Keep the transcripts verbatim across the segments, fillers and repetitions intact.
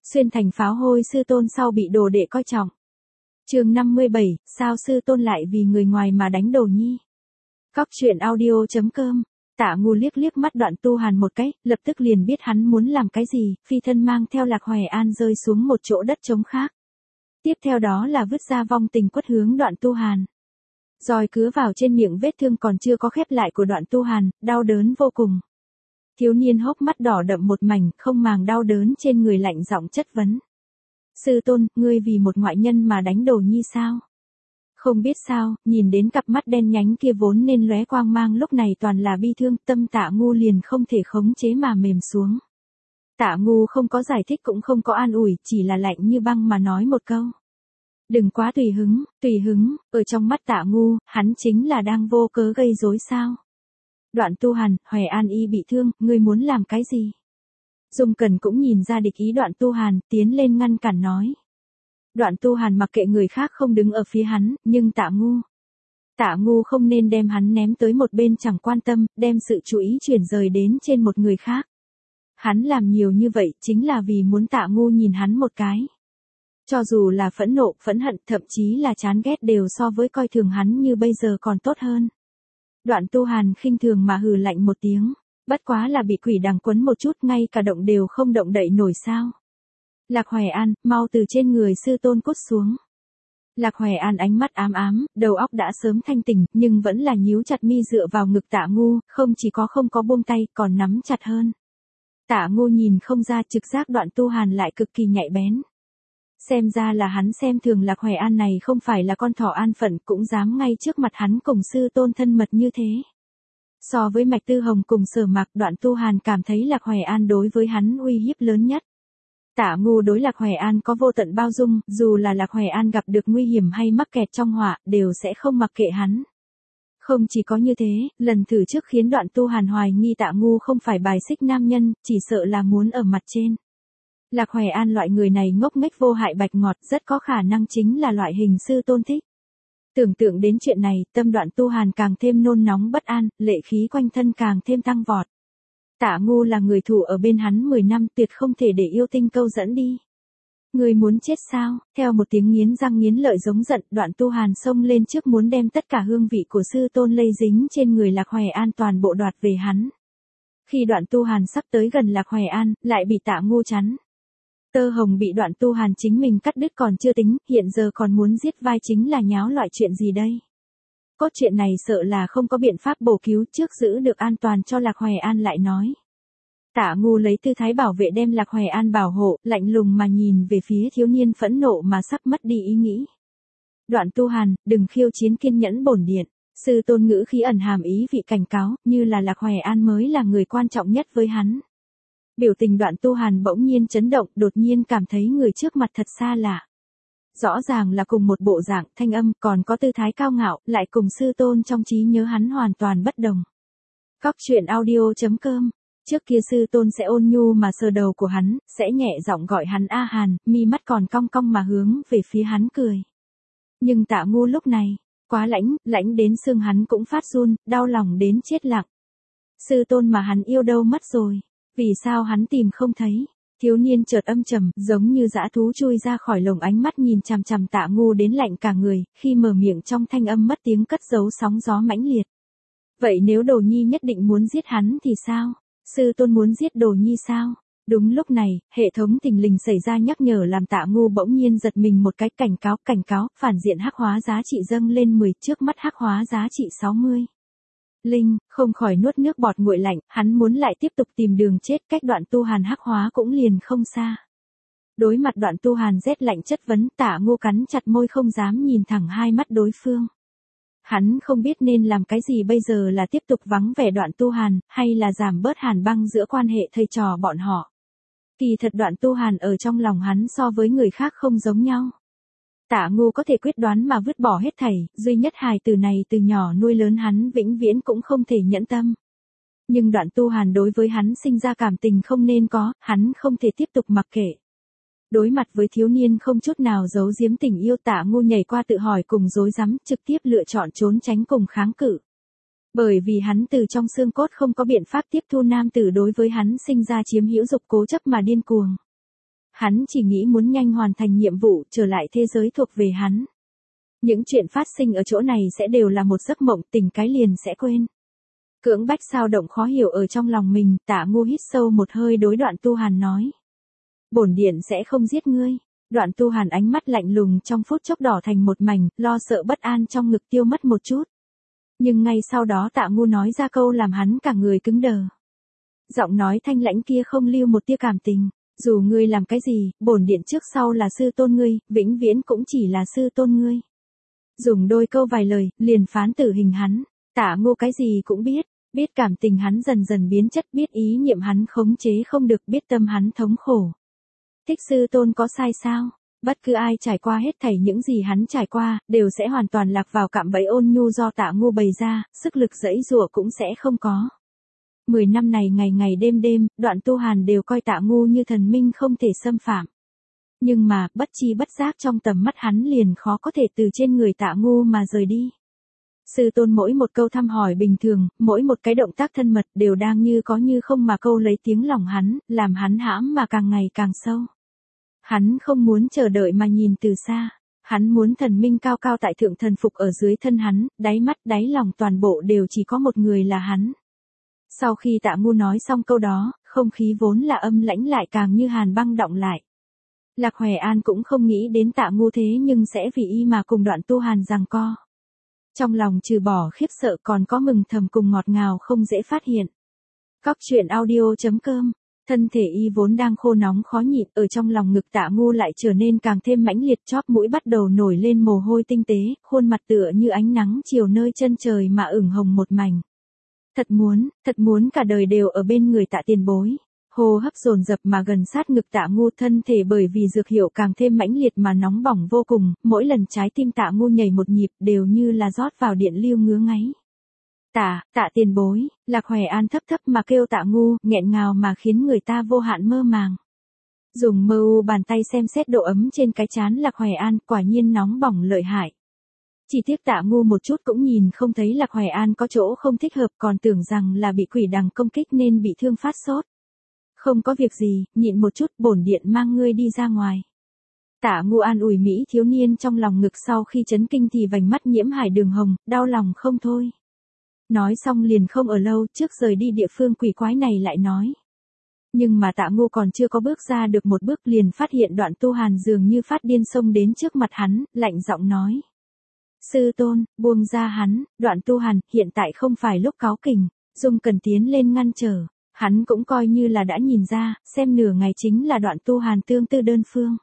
Xuyên thành pháo hôi sư tôn sau bị đồ đệ coi trọng. Chương năm mươi bảy, sao sư tôn lại vì người ngoài mà đánh Đồ Nhi. Cóc truyện audio chấm com. Tạ Ngu liếc liếc mắt Đoạn Tu Hàn một cái, lập tức liền biết hắn muốn làm cái gì, phi thân mang theo Lạc Hoè An rơi xuống một chỗ đất trống khác. Tiếp theo đó là vứt ra vong tình quất hướng Đoạn Tu Hàn. Roi cứa vào trên miệng vết thương còn chưa có khép lại của Đoạn Tu Hàn, đau đớn vô cùng. Thiếu niên hốc mắt đỏ đậm một mảnh, không màng đau đớn trên người lạnh giọng chất vấn. Sư tôn, ngươi vì một ngoại nhân mà đánh Đồ Nhi sao? Không biết sao, nhìn đến cặp mắt đen nhánh kia vốn nên lóe quang mang lúc này toàn là bi thương, tâm Tạ Ngu liền không thể khống chế mà mềm xuống. Tạ Ngu không có giải thích cũng không có an ủi, chỉ là lạnh như băng mà nói một câu. Đừng quá tùy hứng, tùy hứng, ở trong mắt Tạ Ngu, hắn chính là đang vô cớ gây rối sao? Đoạn Tu Hàn, Hoè An y bị thương, ngươi muốn làm cái gì? Dung Cẩn cũng nhìn ra địch ý Đoạn Tu Hàn, tiến lên ngăn cản nói. Đoạn Tu Hàn mặc kệ người khác không đứng ở phía hắn, nhưng Tạ Ngu. Tạ Ngu không nên đem hắn ném tới một bên chẳng quan tâm, đem sự chú ý chuyển rời đến trên một người khác. Hắn làm nhiều như vậy chính là vì muốn Tạ Ngu nhìn hắn một cái. Cho dù là phẫn nộ, phẫn hận, thậm chí là chán ghét đều so với coi thường hắn như bây giờ còn tốt hơn. Đoạn Tu Hàn khinh thường mà hừ lạnh một tiếng, bất quá là bị quỷ đằng quấn một chút, ngay cả động đều không động đậy nổi sao. Lạc Hoè An, mau từ trên người sư tôn cút xuống. Lạc Hoè An ánh mắt ám ám, đầu óc đã sớm thanh tỉnh, nhưng vẫn là nhíu chặt mi dựa vào ngực Tạ Ngu, không chỉ có không có buông tay, còn nắm chặt hơn. Tạ Ngu nhìn không ra, trực giác Đoạn Tu Hàn lại cực kỳ nhạy bén. Xem ra là hắn xem thường Lạc Hoè An này không phải là con thỏ an phận, cũng dám ngay trước mặt hắn cùng sư tôn thân mật như thế. So với Mạch Tư Hồng cùng Sở Mạc, Đoạn Tu Hàn cảm thấy Lạc Hoè An đối với hắn uy hiếp lớn nhất. Tạ Ngu đối Lạc Hoè An có vô tận bao dung, dù là Lạc Hoè An gặp được nguy hiểm hay mắc kẹt trong họa, đều sẽ không mặc kệ hắn. Không chỉ có như thế, lần thử trước khiến Đoạn Tu Hàn hoài nghi Tạ Ngu không phải bài xích nam nhân, chỉ sợ là muốn ở mặt trên. Lạc Hoè An loại người này ngốc nghếch vô hại bạch ngọt, rất có khả năng chính là loại hình sư tôn thích. Tưởng tượng đến chuyện này, tâm Đoạn Tu Hàn càng thêm nôn nóng bất an, lệ khí quanh thân càng thêm tăng vọt. Tạ Ngu là người thủ ở bên hắn mười năm, tuyệt không thể để yêu tinh câu dẫn đi. Người muốn chết sao? Theo một tiếng nghiến răng nghiến lợi giống giận, Đoạn Tu Hàn xông lên trước muốn đem tất cả hương vị của sư tôn lây dính trên người Lạc Hoè An toàn bộ đoạt về hắn. Khi Đoạn Tu Hàn sắp tới gần Lạc Hoè An, lại bị Tạ Ngu chắn. Tơ hồng bị Đoạn Tu Hàn chính mình cắt đứt còn chưa tính, hiện giờ còn muốn giết vai chính là nháo loại chuyện gì đây? Cốt chuyện này sợ là không có biện pháp bổ cứu, trước giữ được an toàn cho Lạc Hoè An lại nói. Tạ Ngu lấy tư thái bảo vệ đem Lạc Hoè An bảo hộ, lạnh lùng mà nhìn về phía thiếu niên phẫn nộ mà sắp mất đi ý nghĩ. Đoạn Tu Hàn, đừng khiêu chiến kiên nhẫn bổn điện. Sư tôn ngữ khí ẩn hàm ý vị cảnh cáo, như là Lạc Hoè An mới là người quan trọng nhất với hắn. Biểu tình Đoạn Tu Hàn bỗng nhiên chấn động, đột nhiên cảm thấy người trước mặt thật xa lạ. Rõ ràng là cùng một bộ dạng, thanh âm, còn có tư thái cao ngạo, lại cùng sư tôn trong trí nhớ hắn hoàn toàn bất đồng. Cóc truyện audio chấm com. Trước kia sư tôn sẽ ôn nhu mà sờ đầu của hắn, sẽ nhẹ giọng gọi hắn A Hàn, mi mắt còn cong cong mà hướng về phía hắn cười. Nhưng Tạ Ngu lúc này, quá lãnh, lãnh đến xương hắn cũng phát run, đau lòng đến chết lặng. Sư tôn mà hắn yêu đâu mất rồi, vì sao hắn tìm không thấy? Thiếu niên chợt âm trầm, giống như dã thú chui ra khỏi lồng, ánh mắt nhìn chằm chằm Tạ Ngu đến lạnh cả người, khi mở miệng trong thanh âm mất tiếng cất giấu sóng gió mãnh liệt. Vậy nếu Đồ Nhi nhất định muốn giết hắn thì sao? Sư tôn muốn giết Đồ Nhi sao? Đúng lúc này, hệ thống thình lình xảy ra nhắc nhở làm Tạ Ngu bỗng nhiên giật mình một cái, cảnh cáo, cảnh cáo, phản diện hắc hóa giá trị dâng lên mười, trước mắt hắc hóa giá trị sáu mươi. Linh, không khỏi nuốt nước bọt nguội lạnh, hắn muốn lại tiếp tục tìm đường chết, cách Đoạn Tu Hàn hắc hóa cũng liền không xa. Đối mặt Đoạn Tu Hàn rét lạnh chất vấn, Tạ Ngu cắn chặt môi không dám nhìn thẳng hai mắt đối phương. Hắn không biết nên làm cái gì bây giờ, là tiếp tục vắng vẻ Đoạn Tu Hàn, hay là giảm bớt hàn băng giữa quan hệ thầy trò bọn họ. Kỳ thật Đoạn Tu Hàn ở trong lòng hắn so với người khác không giống nhau. Tạ Ngu có thể quyết đoán mà vứt bỏ hết thảy, duy nhất hài tử này từ nhỏ nuôi lớn hắn vĩnh viễn cũng không thể nhẫn tâm. Nhưng Đoạn Tu Hàn đối với hắn sinh ra cảm tình không nên có, hắn không thể tiếp tục mặc kệ. Đối mặt với thiếu niên không chút nào giấu giếm tình yêu, Tạ Ngu nhảy qua tự hỏi cùng rối rắm, trực tiếp lựa chọn trốn tránh cùng kháng cự. Bởi vì hắn từ trong xương cốt không có biện pháp tiếp thu nam tử đối với hắn sinh ra chiếm hữu dục cố chấp mà điên cuồng. Hắn chỉ nghĩ muốn nhanh hoàn thành nhiệm vụ, trở lại thế giới thuộc về hắn. Những chuyện phát sinh ở chỗ này sẽ đều là một giấc mộng, tỉnh cái liền sẽ quên. Cưỡng bách sao động khó hiểu ở trong lòng mình, Tạ Ngu hít sâu một hơi đối Đoạn Tu Hàn nói. Bổn điện sẽ không giết ngươi. Đoạn Tu Hàn ánh mắt lạnh lùng trong phút chốc đỏ thành một mảnh, lo sợ bất an trong ngực tiêu mất một chút. Nhưng ngay sau đó Tạ Ngu nói ra câu làm hắn cả người cứng đờ. Giọng nói thanh lãnh kia không lưu một tia cảm tình. Dù ngươi làm cái gì, bổn điện trước sau là sư tôn ngươi, vĩnh viễn cũng chỉ là sư tôn ngươi. Dùng đôi câu vài lời, liền phán tử hình hắn. Tạ Ngu cái gì cũng biết, biết cảm tình hắn dần dần biến chất, biết ý niệm hắn khống chế không được, biết tâm hắn thống khổ. Thích sư tôn có sai sao? Bất cứ ai trải qua hết thảy những gì hắn trải qua, đều sẽ hoàn toàn lạc vào cạm bẫy ôn nhu do Tạ Ngu bày ra, sức lực giãy giụa cũng sẽ không có. Mười năm này ngày ngày đêm đêm, Đoạn Tu Hàn đều coi Tạ Ngu như thần minh không thể xâm phạm. Nhưng mà, bất chi bất giác trong tầm mắt hắn liền khó có thể từ trên người Tạ Ngu mà rời đi. Sư tôn mỗi một câu thăm hỏi bình thường, mỗi một cái động tác thân mật đều đang như có như không mà câu lấy tiếng lòng hắn, làm hắn hãm mà càng ngày càng sâu. Hắn không muốn chờ đợi mà nhìn từ xa, hắn muốn thần minh cao cao tại thượng thần phục ở dưới thân hắn, đáy mắt đáy lòng toàn bộ đều chỉ có một người là hắn. Sau khi Tạ Ngu nói xong câu đó, không khí vốn là âm lãnh lại càng như hàn băng đọng lại. Lạc Hoè An cũng không nghĩ đến Tạ Ngu thế nhưng sẽ vì y mà cùng Đoạn Tu Hàn giằng co. Trong lòng trừ bỏ khiếp sợ còn có mừng thầm cùng ngọt ngào không dễ phát hiện. Cóc truyện audio chấm com. Thân thể y vốn đang khô nóng khó nhịn, ở trong lòng ngực Tạ Ngu lại trở nên càng thêm mãnh liệt, chóp mũi bắt đầu nổi lên mồ hôi tinh tế, khuôn mặt tựa như ánh nắng chiều nơi chân trời mà ửng hồng một mảnh. Thật muốn, thật muốn cả đời đều ở bên người Tạ tiền bối. Hô hấp dồn dập mà gần sát ngực Tạ Ngu, thân thể bởi vì dược hiệu càng thêm mãnh liệt mà nóng bỏng vô cùng, mỗi lần trái tim Tạ Ngu nhảy một nhịp đều như là rót vào điện lưu ngứa ngáy. Tạ, Tạ tiền bối, Lạc Hoè An thấp thấp mà kêu Tạ Ngu, nghẹn ngào mà khiến người ta vô hạn mơ màng. Dùng mơ u bàn tay xem xét độ ấm trên cái trán Lạc Hoè An, quả nhiên nóng bỏng lợi hại. Chỉ tiếc Tạ Ngu một chút cũng nhìn không thấy Lạc Hoè An có chỗ không thích hợp, còn tưởng rằng là bị quỷ đằng công kích nên bị thương phát sốt. Không có việc gì, nhịn một chút, bổn điện mang ngươi đi ra ngoài. Tạ Ngu an ủi mỹ thiếu niên trong lòng ngực, sau khi chấn kinh thì vành mắt nhiễm hải đường hồng, đau lòng không thôi. Nói xong liền không ở lâu, trước rời đi địa phương quỷ quái này lại nói. Nhưng mà Tạ Ngu còn chưa có bước ra được một bước liền phát hiện Đoạn Tu Hàn dường như phát điên xông đến trước mặt hắn, lạnh giọng nói. Sư tôn, buông ra hắn. Đoạn Tu Hàn, hiện tại không phải lúc cáu kỉnh. Dung Cần tiến lên ngăn trở. Hắn cũng coi như là đã nhìn ra, xem nửa ngày chính là Đoạn Tu Hàn tương tư đơn phương.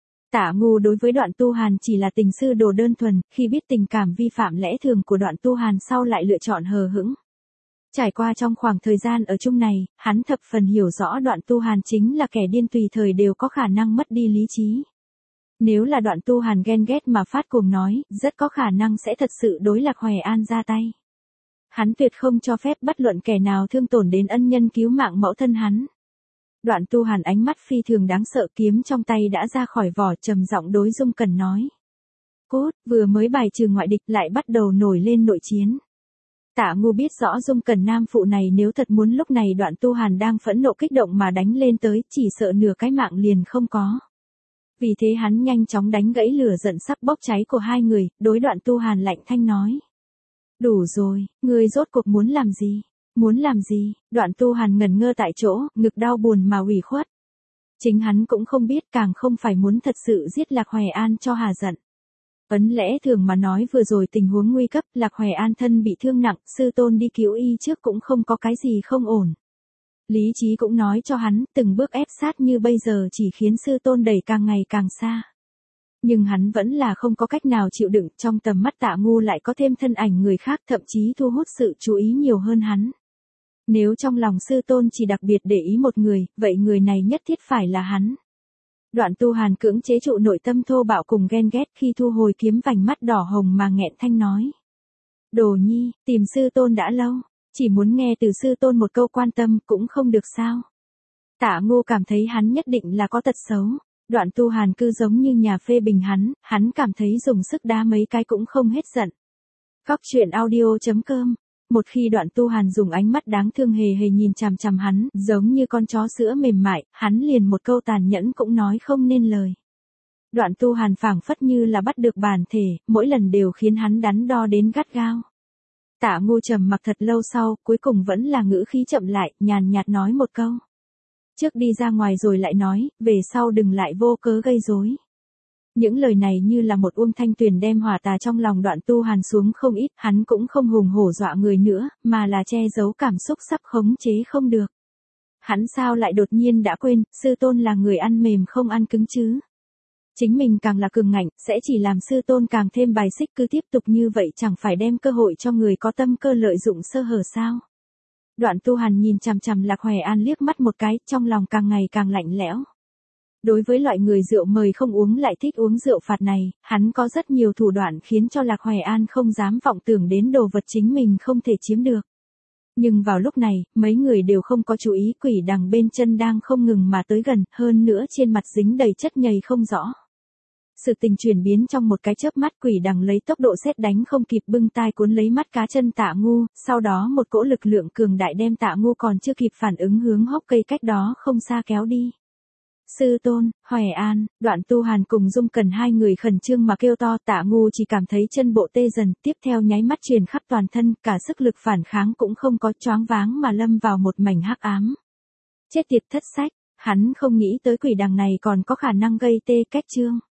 Tạ Ngu đối với Đoạn Tu Hàn chỉ là tình sư đồ đơn thuần, khi biết tình cảm vi phạm lẽ thường của Đoạn Tu Hàn sau lại lựa chọn hờ hững. Trải qua trong khoảng thời gian ở chung này, hắn thập phần hiểu rõ Đoạn Tu Hàn chính là kẻ điên tùy thời đều có khả năng mất đi lý trí. Nếu là Đoạn Tu Hàn ghen ghét mà phát cuồng nói, rất có khả năng sẽ thật sự đối Lạc Hoè An ra tay. Hắn tuyệt không cho phép bất luận kẻ nào thương tổn đến ân nhân cứu mạng mẫu thân hắn. Đoạn Tu Hàn ánh mắt phi thường đáng sợ, kiếm trong tay đã ra khỏi vỏ, trầm giọng đối Dung Cần nói. Cút, vừa mới bài trừ ngoại địch lại bắt đầu nổi lên nội chiến. Tạ Ngu biết rõ Dung Cần nam phụ này nếu thật muốn lúc này Đoạn Tu Hàn đang phẫn nộ kích động mà đánh lên tới, chỉ sợ nửa cái mạng liền không có. Vì thế hắn nhanh chóng đánh gãy lửa giận sắp bốc cháy của hai người, đối Đoạn Tu Hàn lạnh thanh nói. Đủ rồi, ngươi rốt cuộc muốn làm gì? Muốn làm gì? Đoạn Tu Hàn ngẩn ngơ tại chỗ, ngực đau buồn mà ủy khuất. Chính hắn cũng không biết, càng không phải muốn thật sự giết Lạc Hoè An cho hà giận. Ấn lẽ thường mà nói vừa rồi tình huống nguy cấp, Lạc Hoè An thân bị thương nặng, sư tôn đi cứu y trước cũng không có cái gì không ổn. Lý trí cũng nói cho hắn, từng bước ép sát như bây giờ chỉ khiến sư tôn đẩy càng ngày càng xa. Nhưng hắn vẫn là không có cách nào chịu đựng, trong tầm mắt Tạ Ngu lại có thêm thân ảnh người khác, thậm chí thu hút sự chú ý nhiều hơn hắn. Nếu trong lòng sư tôn chỉ đặc biệt để ý một người, vậy người này nhất thiết phải là hắn. Đoạn Tu Hàn cưỡng chế trụ nội tâm thô bạo cùng ghen ghét, khi thu hồi kiếm vành mắt đỏ hồng mà nghẹn thanh nói. Đồ nhi, tìm sư tôn đã lâu, chỉ muốn nghe từ sư tôn một câu quan tâm cũng không được sao. Tạ Ngu cảm thấy hắn nhất định là có tật xấu. Đoạn Tu Hàn cứ giống như nhà phê bình hắn, hắn cảm thấy dùng sức đá mấy cái cũng không hết giận. Cóc truyện audio chấm com một khi Đoạn Tu Hàn dùng ánh mắt đáng thương hề hề nhìn chằm chằm hắn, giống như con chó sữa mềm mại, hắn liền một câu tàn nhẫn cũng nói không nên lời. Đoạn Tu Hàn phảng phất như là bắt được bản thể, mỗi lần đều khiến hắn đắn đo đến gắt gao. Tạ Ngu trầm mặc thật lâu sau, cuối cùng vẫn là ngữ khí chậm lại, nhàn nhạt nói một câu. Trước đi ra ngoài rồi lại nói, về sau đừng lại vô cớ gây rối. Những lời này như là một uông thanh tuyền đem hỏa tà trong lòng Đoạn Tu Hàn xuống không ít, hắn cũng không hùng hổ dọa người nữa, mà là che giấu cảm xúc sắp khống chế không được. Hắn sao lại đột nhiên đã quên, sư tôn là người ăn mềm không ăn cứng chứ. Chính mình càng là cường ngạnh, sẽ chỉ làm sư tôn càng thêm bài xích, cứ tiếp tục như vậy chẳng phải đem cơ hội cho người có tâm cơ lợi dụng sơ hở sao. Đoạn Tu Hàn nhìn chằm chằm Lạc Hoài An liếc mắt một cái, trong lòng càng ngày càng lạnh lẽo. Đối với loại người rượu mời không uống lại thích uống rượu phạt này, hắn có rất nhiều thủ đoạn khiến cho Lạc Hoài An không dám vọng tưởng đến đồ vật chính mình không thể chiếm được. Nhưng vào lúc này, mấy người đều không có chú ý quỷ đằng bên chân đang không ngừng mà tới gần, hơn nữa trên mặt dính đầy chất nhầy không rõ. Sự tình chuyển biến trong một cái chớp mắt, quỷ đằng lấy tốc độ sét đánh không kịp bưng tai cuốn lấy mắt cá chân Tạ Ngu, sau đó một cỗ lực lượng cường đại đem Tạ Ngu còn chưa kịp phản ứng hướng hốc cây cách đó không xa kéo đi. Sư tôn, Hoài An, Đoạn Tu Hàn cùng Dung Cẩn hai người khẩn trương mà kêu to, Tạ Ngu chỉ cảm thấy chân bộ tê dần, tiếp theo nháy mắt truyền khắp toàn thân, cả sức lực phản kháng cũng không có, choáng váng mà lâm vào một mảnh hắc ám. Chết tiệt thất sách, hắn không nghĩ tới quỷ đằng này còn có khả năng gây tê cách trương.